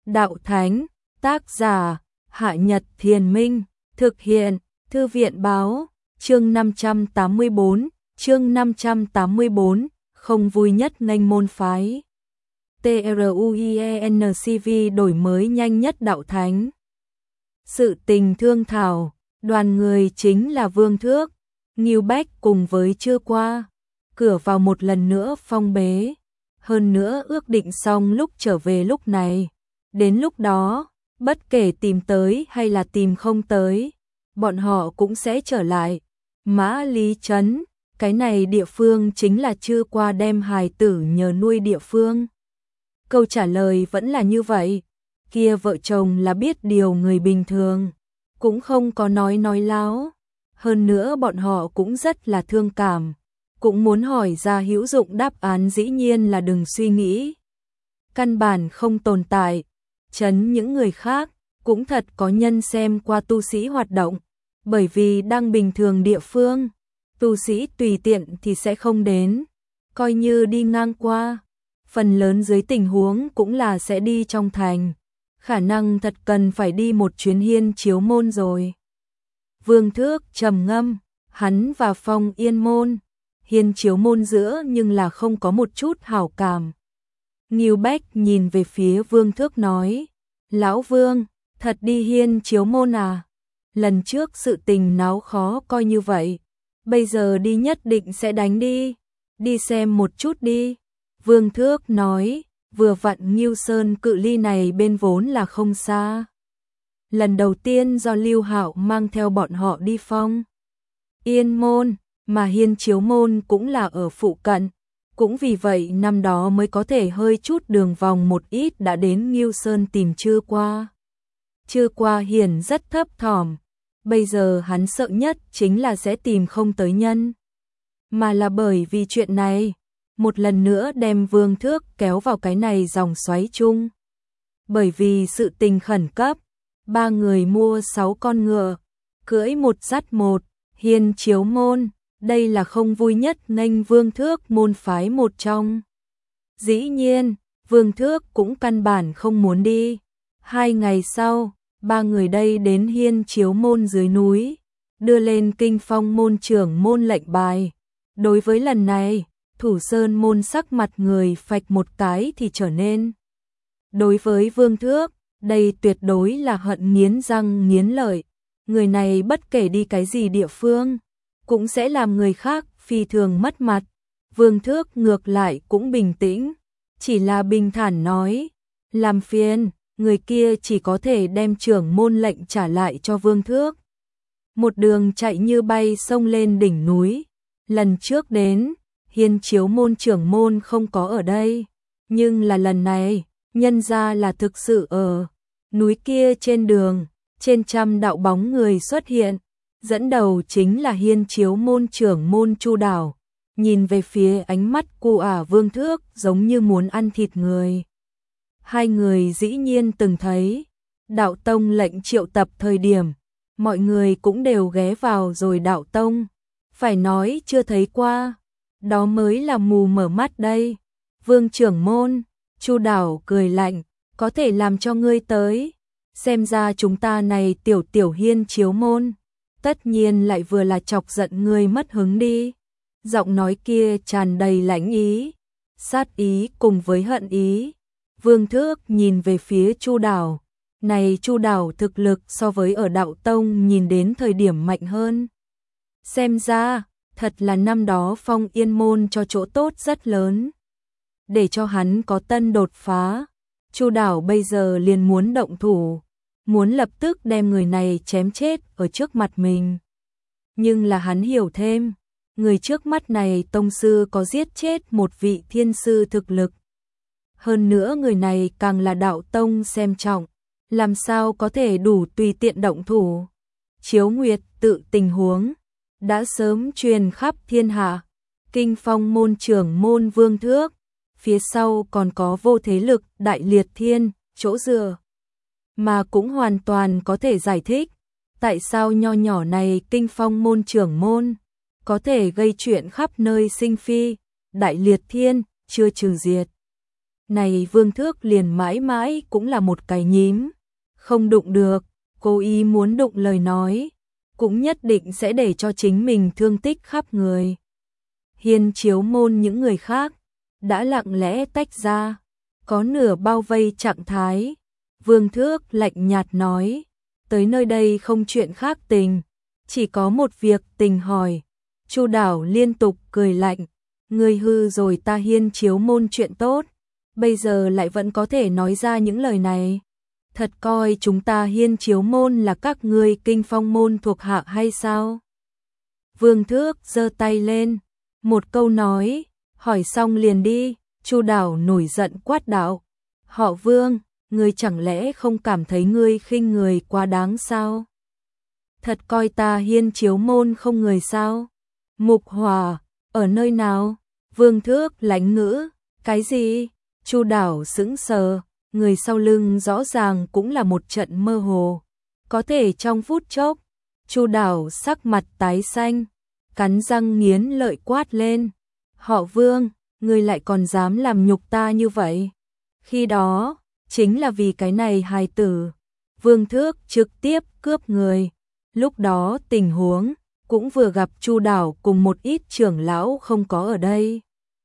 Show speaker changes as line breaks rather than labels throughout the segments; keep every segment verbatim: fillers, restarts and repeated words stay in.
Đạo Thánh, tác giả, Hạ Nhật Thiền Minh, thực hiện, Thư viện Báo, chương năm trăm tám mươi bốn, chương năm trăm tám mươi bốn, không vui nhất nghênh môn phái. TRUIENCV đổi mới nhanh nhất Đạo Thánh. Sự tình thương thảo, đoàn người chính là Vương Thước, Ngưu Bách cùng với Chưa Qua, cửa vào một lần nữa phong bế, hơn nữa ước định xong lúc trở về lúc này. Đến lúc đó, bất kể tìm tới hay là tìm không tới, bọn họ cũng sẽ trở lại. Mã Lý Trấn, cái này địa phương chính là Chưa Qua đem hài tử nhờ nuôi địa phương. Câu trả lời vẫn là như vậy, kia vợ chồng là biết điều người bình thường, cũng không có nói nói láo. Hơn nữa bọn họ cũng rất là thương cảm, cũng muốn hỏi ra hữu dụng đáp án, dĩ nhiên là đừng suy nghĩ. Căn bản không tồn tại. Chấn những người khác, cũng thật có nhân xem qua tu sĩ hoạt động, bởi vì đang bình thường địa phương, tu sĩ tùy tiện thì sẽ không đến, coi như đi ngang qua, phần lớn dưới tình huống cũng là sẽ đi trong thành, khả năng thật cần phải đi một chuyến Hiên Chiếu Môn rồi. Vương Thước trầm ngâm, hắn và Phong Yên Môn, Hiên Chiếu Môn giữa nhưng là không có một chút hảo cảm. Ngưu Bách nhìn về phía Vương Thước nói, Lão Vương, thật đi Hiên Chiếu Môn à? Lần trước sự tình náo khó coi như vậy, bây giờ đi nhất định sẽ đánh đi, đi xem một chút đi. Vương Thước nói, vừa vặn Ngưu Sơn cự ly này bên vốn là không xa. Lần đầu tiên do Lưu Hạo mang theo bọn họ đi Phong Yên Môn, mà Hiên Chiếu Môn cũng là ở phụ cận. Cũng vì vậy năm đó mới có thể hơi chút đường vòng một ít đã đến Ngưu Sơn tìm Chưa Qua. Chưa Qua hiển rất thấp thỏm, bây giờ hắn sợ nhất chính là sẽ tìm không tới nhân. Mà là bởi vì chuyện này, một lần nữa đem Vương Thước kéo vào cái này dòng xoáy chung. Bởi vì sự tình khẩn cấp, ba người mua sáu con ngựa, cưỡi một dắt một, Hiên Chiếu Môn. Đây là không vui nhất nghênh Vương Thước môn phái một trong. Dĩ nhiên, Vương Thước cũng căn bản không muốn đi. Hai ngày sau, ba người đây đến Hiên Chiếu Môn dưới núi, đưa lên Kinh Phong môn trưởng môn lệnh bài. Đối với lần này, Thủ Sơn môn sắc mặt người phạch một cái thì trở nên. Đối với Vương Thước, đây tuyệt đối là hận nghiến răng nghiến lợi. Người này bất kể đi cái gì địa phương, cũng sẽ làm người khác phi thường mất mặt. Vương Thước ngược lại cũng bình tĩnh, chỉ là bình thản nói, làm phiền, người kia chỉ có thể đem trưởng môn lệnh trả lại cho Vương Thước. Một đường chạy như bay xông lên đỉnh núi, lần trước đến, Hiên Chiếu Môn trưởng môn không có ở đây, nhưng là lần này, nhân ra là thực sự ở núi kia. Trên đường, trên trăm đạo bóng người xuất hiện. Dẫn đầu chính là Hiên Chiếu Môn trưởng môn Chu Đảo, nhìn về phía ánh mắt cu ả Vương Thước giống như muốn ăn thịt người. Hai người dĩ nhiên từng thấy, Đạo Tông lệnh triệu tập thời điểm, mọi người cũng đều ghé vào rồi Đạo Tông, phải nói chưa thấy qua, đó mới là mù mở mắt đây. Vương trưởng môn, Chu Đảo cười lạnh, có thể làm cho ngươi tới, xem ra chúng ta này tiểu tiểu Hiên Chiếu Môn. Tất nhiên lại vừa là chọc giận ngươi mất hứng đi. Giọng nói kia tràn đầy lãnh ý, sát ý cùng với hận ý. Vương Thước nhìn về phía Chu Đảo. Này Chu Đảo thực lực so với ở Đạo Tông nhìn đến thời điểm mạnh hơn. Xem ra, thật là năm đó Phong Yên Môn cho chỗ tốt rất lớn. Để cho hắn có tân đột phá, Chu Đảo bây giờ liền muốn động thủ. Muốn lập tức đem người này chém chết ở trước mặt mình. Nhưng là hắn hiểu thêm, người trước mắt này tông sư có giết chết một vị thiên sư thực lực. Hơn nữa người này càng là Đạo Tông xem trọng, làm sao có thể đủ tùy tiện động thủ. Chiếu Nguyệt tự tình huống, đã sớm truyền khắp thiên hạ. Kinh Phong môn trưởng môn Vương Thước, phía sau còn có vô thế lực Đại Liệt Thiên, chỗ dựa. Mà cũng hoàn toàn có thể giải thích, tại sao nho nhỏ này Kinh Phong môn trưởng môn, có thể gây chuyện khắp nơi sinh phi, Đại Liệt Thiên, chưa trừ diệt. Này Vương Thước liền mãi mãi cũng là một cái nhím, không đụng được, cố ý muốn đụng lời nói, cũng nhất định sẽ để cho chính mình thương tích khắp người. Hiên Chiếu Môn những người khác đã lặng lẽ tách ra, có nửa bao vây trạng thái. Vương Thước lạnh nhạt nói, tới nơi đây không chuyện khác tình, chỉ có một việc tình hỏi. Chu Đảo liên tục cười lạnh, ngươi hư rồi ta Hiên Chiếu Môn chuyện tốt, bây giờ lại vẫn có thể nói ra những lời này. Thật coi chúng ta Hiên Chiếu Môn là các ngươi Kinh Phong Môn thuộc hạ hay sao? Vương Thước giơ tay lên, một câu nói, hỏi xong liền đi. Chu Đảo nổi giận quát đạo, họ Vương, ngươi chẳng lẽ không cảm thấy ngươi khinh người quá đáng sao? Thật coi ta Hiên Chiếu Môn không người sao? Mục Hòa, ở nơi nào? Vương Thước lãnh ngữ, cái gì? Chu Đảo sững sờ, người sau lưng rõ ràng cũng là một trận mơ hồ. Có thể trong phút chốc, Chu Đảo sắc mặt tái xanh, cắn răng nghiến lợi quát lên, họ Vương, ngươi lại còn dám làm nhục ta như vậy? Khi đó, chính là vì cái này hài tử, Vương Thước trực tiếp cướp người. Lúc đó tình huống cũng vừa gặp Chu Đảo cùng một ít trưởng lão không có ở đây.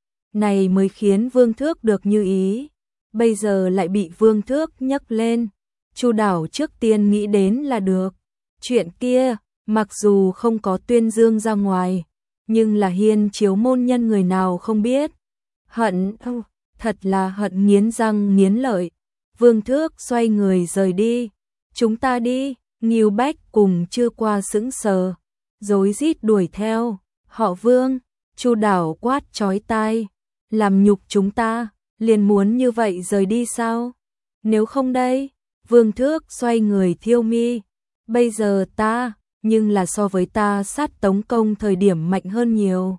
Này mới khiến Vương Thước được như ý, bây giờ lại bị Vương Thước nhấc lên. Chu Đảo trước tiên nghĩ đến là được. Chuyện kia, mặc dù không có tuyên dương ra ngoài, nhưng là Hiên Chiếu Môn nhân người nào không biết. Hận, thật là hận nghiến răng nghiến lợi. Vương Thước xoay người rời đi. Chúng ta đi. Ngưu Bách cùng chưa qua sững sờ, rối rít đuổi theo. Họ Vương, Chu Đảo quát chói tai, làm nhục chúng ta, liền muốn như vậy rời đi sao? Nếu không đây? Vương Thước xoay người thiêu mi. Bây giờ ta, nhưng là so với ta sát Tống Công thời điểm mạnh hơn nhiều.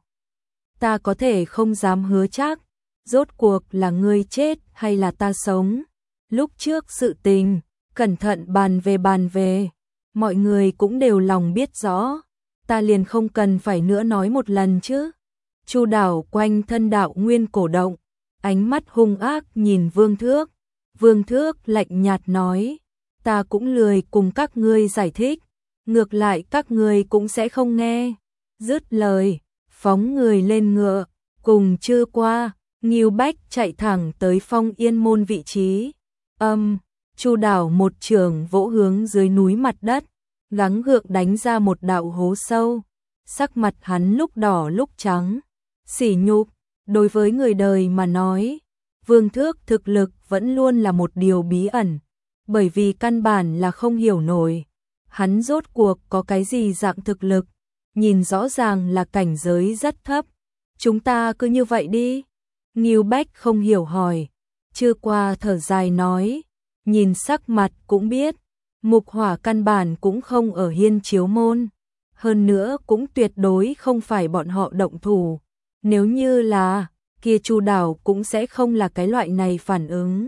Ta có thể không dám hứa chắc, rốt cuộc là ngươi chết hay là ta sống. Lúc trước sự tình, cẩn thận bàn về bàn về, mọi người cũng đều lòng biết rõ, ta liền không cần phải nữa nói một lần chứ. Chu Đảo quanh thân đạo nguyên cổ động, ánh mắt hung ác nhìn Vương Thước. Vương Thước lạnh nhạt nói, ta cũng lười cùng các ngươi giải thích, ngược lại các ngươi cũng sẽ không nghe. Dứt lời, phóng người lên ngựa, cùng chưa qua, Ngưu Bách chạy thẳng tới Phong Yên Môn vị trí. Âm, Chu Đảo một trường vỗ hướng dưới núi mặt đất, gắng gượng đánh ra một đạo hố sâu. Sắc mặt hắn lúc đỏ lúc trắng, sỉ nhục. Đối với người đời mà nói, Vương Thước thực lực vẫn luôn là một điều bí ẩn, bởi vì căn bản là không hiểu nổi. Hắn rốt cuộc có cái gì dạng thực lực, nhìn rõ ràng là cảnh giới rất thấp. Chúng ta cứ như vậy đi. Ngưu Bách không hiểu hỏi, chưa qua thở dài nói, nhìn sắc mặt cũng biết, Mục Hỏa căn bản cũng không ở Hiên Chiếu Môn, hơn nữa cũng tuyệt đối không phải bọn họ động thủ. Nếu như là, kia Chu Đảo cũng sẽ không là cái loại này phản ứng.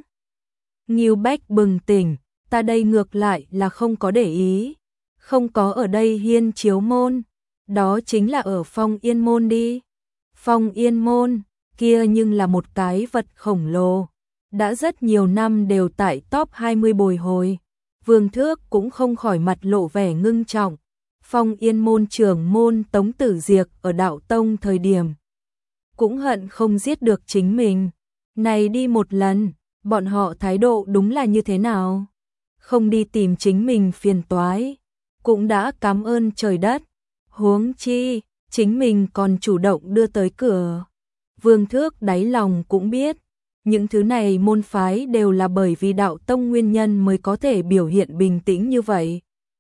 Ngưu Bách bừng tỉnh, ta đây ngược lại là không có để ý, không có ở đây Hiên Chiếu Môn, đó chính là ở Phong Yên Môn đi. Phong Yên Môn, kia nhưng là một cái vật khổng lồ, đã rất nhiều năm đều tại top hai mươi bồi hồi. Vương Thước cũng không khỏi mặt lộ vẻ ngưng trọng. Phong Yên Môn trưởng môn Tống Tử Diệp ở Đạo Tông thời điểm cũng hận không giết được chính mình. Này đi một lần, bọn họ thái độ đúng là như thế nào? Không đi tìm chính mình phiền toái, cũng đã cảm ơn trời đất. Huống chi, chính mình còn chủ động đưa tới cửa. Vương Thước đáy lòng cũng biết, những thứ này môn phái đều là bởi vì Đạo Tông nguyên nhân mới có thể biểu hiện bình tĩnh như vậy.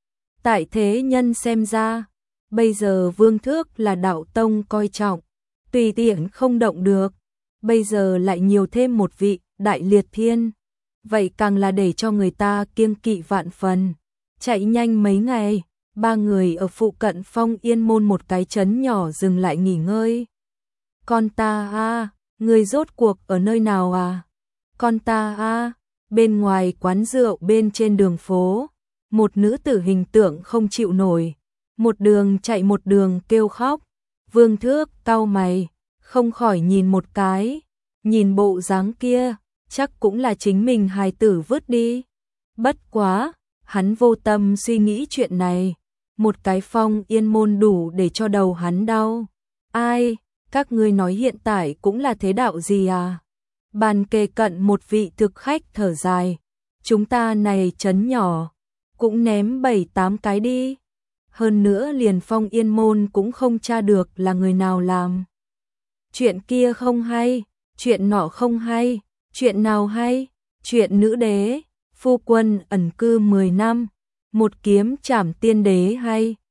Tại thế nhân xem ra, bây giờ Vương Thước là Đạo Tông coi trọng, tùy tiện không động được, bây giờ lại nhiều thêm một vị Đại Liệt Thiên, vậy càng là để cho người ta kiêng kỵ vạn phần. Chạy nhanh mấy ngày, ba người ở phụ cận Phong Yên Môn một cái trấn nhỏ dừng lại nghỉ ngơi. Con ta a, người rốt cuộc ở nơi nào à? Con ta a, bên ngoài quán rượu bên trên đường phố, một nữ tử hình tượng không chịu nổi, một đường chạy một đường kêu khóc. Vương Thước cau mày, không khỏi nhìn một cái, nhìn bộ dáng kia, chắc cũng là chính mình hài tử vứt đi. Bất quá, hắn vô tâm suy nghĩ chuyện này, một cái Phong Yên môn đủ để cho đầu hắn đau. Ai, các ngươi nói hiện tại cũng là thế đạo gì à? Bàn kề cận một vị thực khách thở dài, chúng ta này trấn nhỏ, cũng ném bảy tám cái đi. Hơn nữa liền Phong Yên môn cũng không tra được là người nào làm. Chuyện kia không hay, chuyện nọ không hay, chuyện nào hay, chuyện nữ đế, phu quân ẩn cư mười năm, một kiếm trảm tiên đế hay.